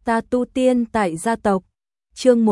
Ta tu tiên tại gia tộc. Chương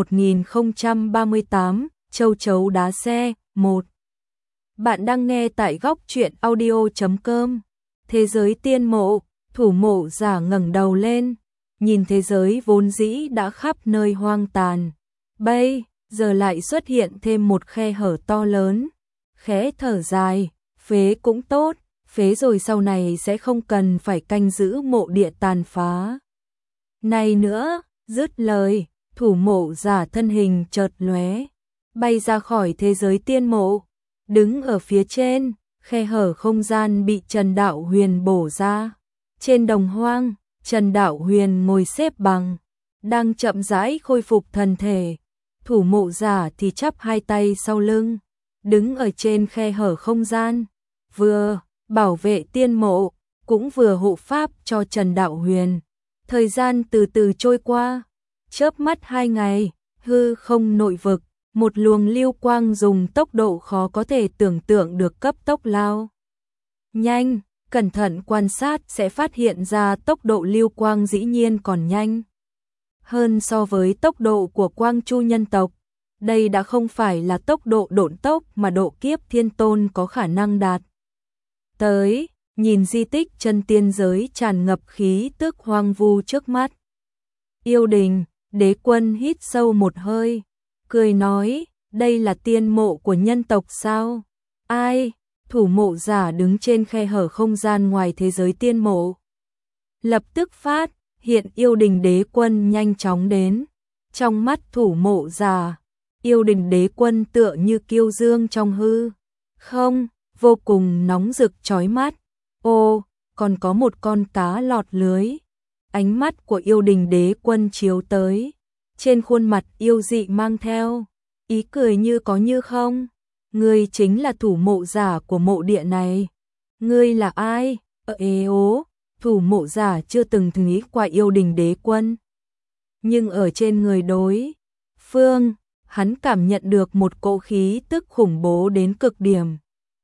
1038, Châu chấu đá xe, 1. Bạn đang nghe tại góc truyện audio.com. Thế giới tiên mộ, Thủ Mộ Giả ngẩng đầu lên, nhìn thế giới vốn dĩ đã khắp nơi hoang tàn. Bây giờ lại xuất hiện thêm một khe hở to lớn. Khẽ thở dài, phế cũng tốt, phế rồi sau này sẽ không cần phải canh giữ mộ địa tàn phá này nữa. Dứt lời, Thủ Mộ Giả thân hình chợt lóe, bay ra khỏi thế giới tiên mộ, đứng ở phía trên, khe hở không gian bị Trần Đạo Huyền bổ ra. Trên đồng hoang, Trần Đạo Huyền ngồi xếp bằng, đang chậm rãi khôi phục thân thể. Thủ Mộ Giả thì chắp hai tay sau lưng, đứng ở trên khe hở không gian, vừa bảo vệ tiên mộ, cũng vừa hộ pháp cho Trần Đạo Huyền. Thời gian từ từ trôi qua, chớp mắt 2 ngày, hư không nội vực, một luồng lưu quang dùng tốc độ khó có thể tưởng tượng được cấp tốc lao nhanh, cẩn thận quan sát sẽ phát hiện ra tốc độ lưu quang dĩ nhiên còn nhanh hơn so với tốc độ của Quang Chu nhân tộc. Đây đã không phải là tốc độ độn tốc mà độ kiếp thiên tôn có khả năng đạt tới. Nhìn di tích chân tiên giới tràn ngập khí tức hoang vu trước mắt, Yêu Đình Đế Quân hít sâu một hơi, cười nói, đây là tiên mộ của nhân tộc sao? Ai? Thủ Mộ Giả đứng trên khe hở không gian ngoài thế giới tiên mộ, lập tức phát hiện Yêu Đình Đế Quân nhanh chóng đến. Trong mắt Thủ Mộ Giả, Yêu Đình Đế Quân tựa như kiêu dương trong hư không, vô cùng nóng rực chói mắt. Ô, còn có một con cá lọt lưới. Ánh mắt của Yêu Đình Đế Quân chiếu tới, trên khuôn mặt yêu dị mang theo ý cười như có như không. Ngươi chính là Thủ Mộ Giả của mộ địa này. Ngươi là ai? Ố, Thủ Mộ Giả chưa từng nghĩ qua Yêu Đình Đế Quân, nhưng ở trên người đối phương, hắn cảm nhận được một cỗ khí tức khủng bố đến cực điểm.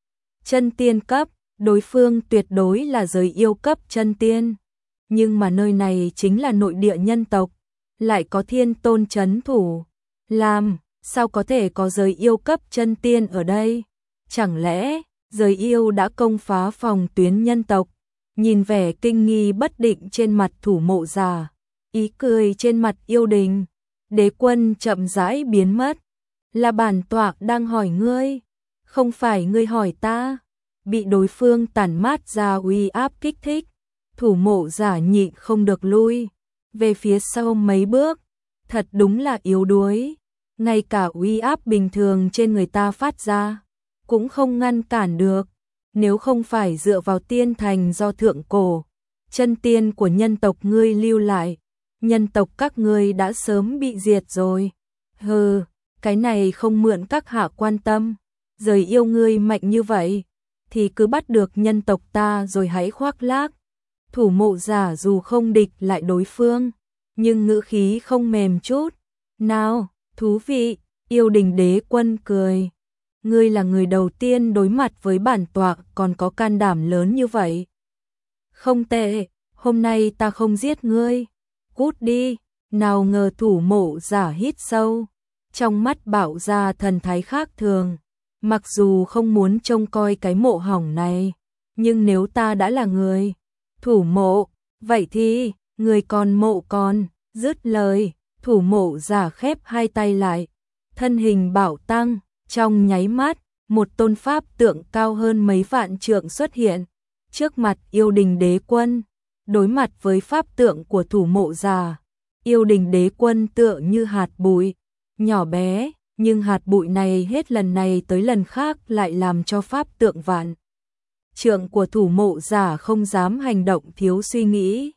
Chân tiên cấp, đối phương tuyệt đối là giới yêu cấp chân tiên. Nhưng mà nơi này chính là nội địa nhân tộc, lại có thiên tôn trấn thủ. Làm sao có thể có giới yêu cấp chân tiên ở đây? Chẳng lẽ giới yêu đã công phá phòng tuyến nhân tộc? Nhìn vẻ kinh nghi bất định trên mặt Thủ Mộ Giả, ý cười trên mặt Yêu Đình Đế Quân chậm rãi biến mất. Là bản tọa đang hỏi ngươi, không phải ngươi hỏi ta. Bị đối phương tản mát ra uy áp kích thích, Thủ Mộ Giả nhịn không được lui về phía sau mấy bước. Thật đúng là yếu đuối, ngay cả uy áp bình thường trên người ta phát ra cũng không ngăn cản được. Nếu không phải dựa vào tiên thành do thượng cổ chân tiên của nhân tộc ngươi lưu lại, nhân tộc các ngươi đã sớm bị diệt rồi. Hừ, cái này không mượn các hạ quan tâm. Giới yêu ngươi mạnh như vậy thì cứ bắt được nhân tộc ta rồi hãy khoác lác. Thủ Mộ Giả dù không địch lại đối phương, nhưng ngữ khí không mềm chút nào. Thú vị. Yêu Đình Đế Quân cười, ngươi là người đầu tiên đối mặt với bản tọa còn có can đảm lớn như vậy. Không tệ, hôm nay ta không giết ngươi, cút đi. Nào ngờ Thủ Mộ Giả hít sâu, trong mắt bảo ra thần thái khác thường. Mặc dù không muốn trông coi cái mộ hỏng này, nhưng nếu ta đã là người thủ mộ, vậy thì người còn mộ còn. Dứt lời, Thủ Mộ Giả khép hai tay lại, thân hình bảo tăng, trong nháy mắt, một tôn pháp tượng cao hơn mấy vạn trượng xuất hiện trước mặt Yêu Đình Đế Quân. Đối mặt với pháp tượng của Thủ Mộ Giả, Yêu Đình Đế Quân tựa như hạt bụi nhỏ bé, nhưng hạt bụi này hết lần này tới lần khác lại làm cho pháp tượng vạn trượng của Thủ Mộ Giả không dám hành động thiếu suy nghĩ.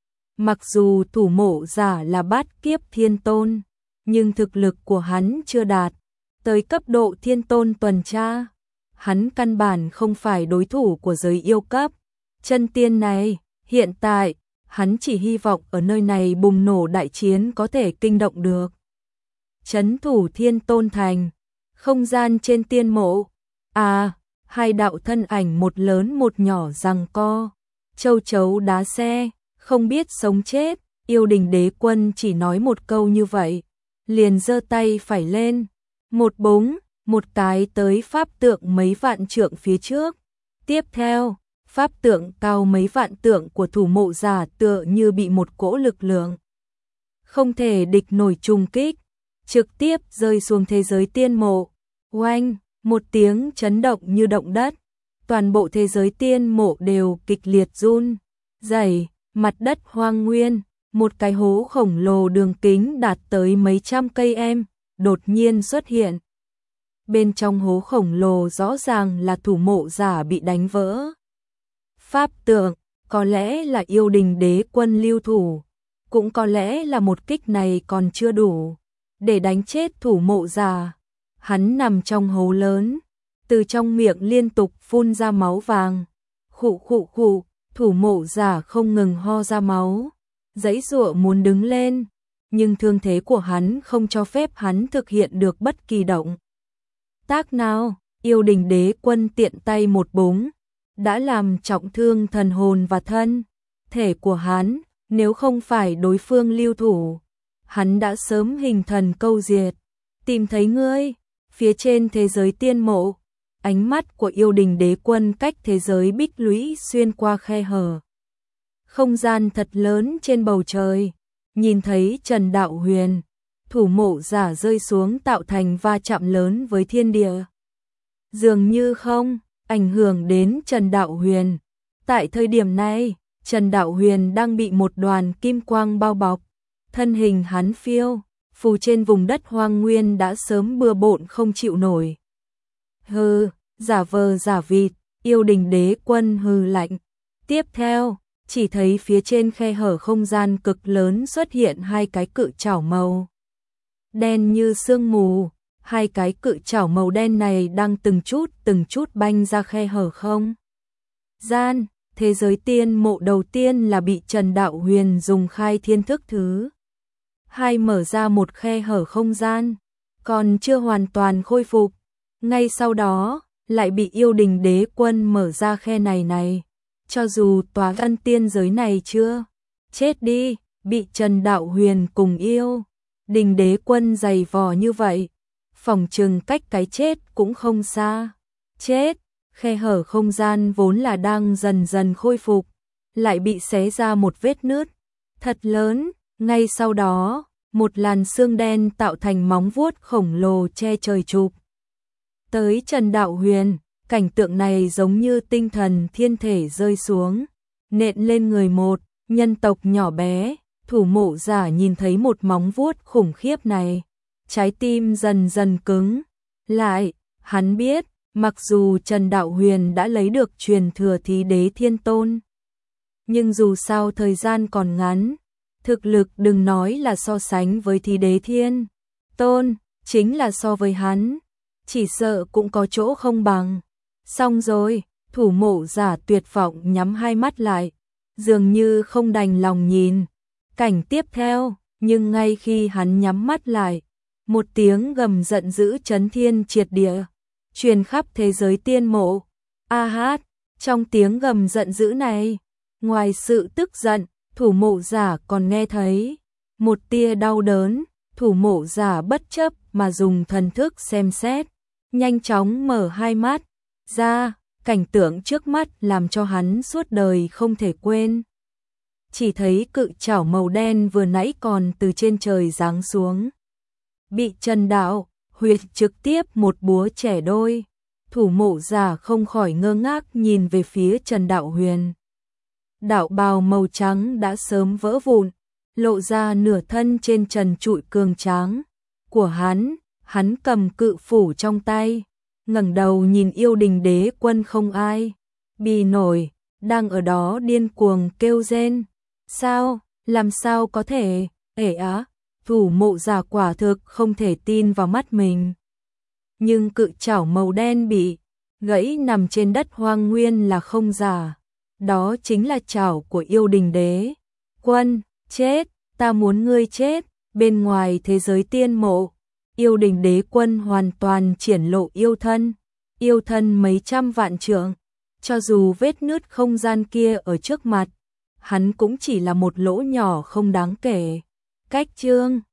Mặc dù Thủ Mộ Giả là bát kiếp thiên tôn, nhưng thực lực của hắn chưa đạt tới cấp độ thiên tôn tuần tra. Hắn căn bản không phải đối thủ của giới yêu cấp chân tiên này. Hiện tại, hắn chỉ hy vọng ở nơi này bùng nổ đại chiến có thể kinh động được trấn thủ Thiên Tôn Thành. Không gian trên tiên mộ, hai đạo thân ảnh một lớn một nhỏ giằng co, châu chấu đá xe, không biết sống chết. Yêu Đình Đế Quân chỉ nói một câu như vậy, liền giơ tay phải lên, một búng, một cái tới pháp tượng mấy vạn trượng phía trước. Tiếp theo, pháp tượng cao mấy vạn trượng của Thủ Mộ Giả tựa như bị một cỗ lực lượng không thể địch nổi trùng kích, trực tiếp rơi xuống thế giới tiên mộ. Oanh, một tiếng chấn động như động đất, toàn bộ thế giới tiên mộ đều kịch liệt run rẩy, mặt đất hoang nguyên, một cái hố khổng lồ đường kính đạt tới mấy trăm cây em, đột nhiên xuất hiện. Bên trong hố khổng lồ rõ ràng là Thủ Mộ Giả bị đánh vỡ. Pháp tượng, có lẽ là Yêu Đình Đế Quân lưu thủ, cũng có lẽ là một kích này còn chưa đủ để đánh chết Thủ Mộ Giả. Hắn nằm trong hố lớn, từ trong miệng liên tục phun ra máu vàng. Khụ khụ khụ, Thủ Mộ Giả không ngừng ho ra máu, giãy giụa muốn đứng lên, nhưng thương thế của hắn không cho phép hắn thực hiện được bất kỳ động tác nào. Yêu Đình Đế Quân tiện tay một búng, đã làm trọng thương thần hồn và thân thể của hắn, nếu không phải đối phương lưu thủ, hắn đã sớm hình thần câu diệt. Tìm thấy ngươi, phía trên thế giới tiên mộ, ánh mắt của Yêu Đình Đế Quân cách thế giới bích lũy xuyên qua khe hở không gian thật lớn trên bầu trời, nhìn thấy Trần Đạo Huyền, Thủ Mộ Giả rơi xuống tạo thành va chạm lớn với thiên địa. Dường như không ảnh hưởng đến Trần Đạo Huyền. Tại thời điểm này, Trần Đạo Huyền đang bị một đoàn kim quang bao bọc, thân hình hắn phiêu phù trên vùng đất hoang nguyên đã sớm bừa bộn không chịu nổi. Hừ, giả vờ giả vịt, Yêu Đình Đế Quân hừ lạnh. Tiếp theo, chỉ thấy phía trên khe hở không gian cực lớn xuất hiện hai cái cự trảo màu đen như sương mù. Hai cái cự trảo màu đen này đang từng chút banh ra khe hở không gian. Thế giới tiên mộ đầu tiên là bị Trần Đạo Huyền dùng khai thiên thức thứ hai mở ra một khe hở không gian, còn chưa hoàn toàn khôi phục. Ngay sau đó, lại bị Yêu Đình Đế Quân mở ra khe này. Cho dù tòa ân tiên giới này chưa chết đi, bị Trần Đạo Huyền cùng Yêu Đình Đế Quân giày vò như vậy, phỏng chừng cách cái chết cũng không xa. Chết, khe hở không gian vốn là đang dần dần khôi phục, lại bị xé ra một vết nứt thật lớn. Ngay sau đó, một làn sương đen tạo thành móng vuốt khổng lồ che trời chụp tới Trần Đạo Huyền. Cảnh tượng này giống như tinh thần thiên thể rơi xuống, nện lên người một nhân tộc nhỏ bé. Thủ Mộ Giả nhìn thấy một móng vuốt khủng khiếp này, trái tim dần dần cứng lại. Hắn biết, mặc dù Trần Đạo Huyền đã lấy được truyền thừa Thí Đế Thiên Tôn, nhưng dù sao thời gian còn ngắn, thực lực đừng nói là so sánh với Thí Đế Thiên Tôn, chính là so với hắn, chỉ sợ cũng có chỗ không bằng. Xong rồi, Thủ Mộ Giả tuyệt vọng nhắm hai mắt lại, dường như không đành lòng nhìn cảnh tiếp theo, nhưng ngay khi hắn nhắm mắt lại, một tiếng gầm giận dữ chấn thiên triệt địa truyền khắp thế giới tiên mộ. A hát, trong tiếng gầm giận dữ này, ngoài sự tức giận, Thủ Mộ Giả còn nghe thấy một tia đau đớn. Thủ Mộ Giả bất chấp mà dùng thần thức xem xét, nhanh chóng mở hai mắt ra. Cảnh tượng trước mắt làm cho hắn suốt đời không thể quên. Chỉ thấy cự trảo màu đen vừa nãy còn từ trên trời giáng xuống, bị Trần Đạo Huyền trực tiếp một búa chẻ đôi. Thủ Mộ Giả không khỏi ngơ ngác nhìn về phía Trần Đạo Huyền. Đạo bào màu trắng đã sớm vỡ vụn, lộ ra nửa thân trên trần trụi cường tráng của hắn. Hắn cầm cự phủ trong tay, ngẩng đầu nhìn Yêu Đình Đế Quân không ai bì nổi, đang ở đó điên cuồng kêu rên. Sao, làm sao có thể, á. Thủ Mộ Giả quả thực không thể tin vào mắt mình. Nhưng cự trảo màu đen bị gãy nằm trên đất hoang nguyên là không giả. Đó chính là trảo của Yêu Đình Đế Quân. Chết, ta muốn ngươi chết. Bên ngoài thế giới tiên mộ, Yêu Đình Đế Quân hoàn toàn triển lộ yêu thân mấy trăm vạn trượng. Cho dù vết nứt không gian kia ở trước mặt, hắn cũng chỉ là một lỗ nhỏ không đáng kể. Cách chương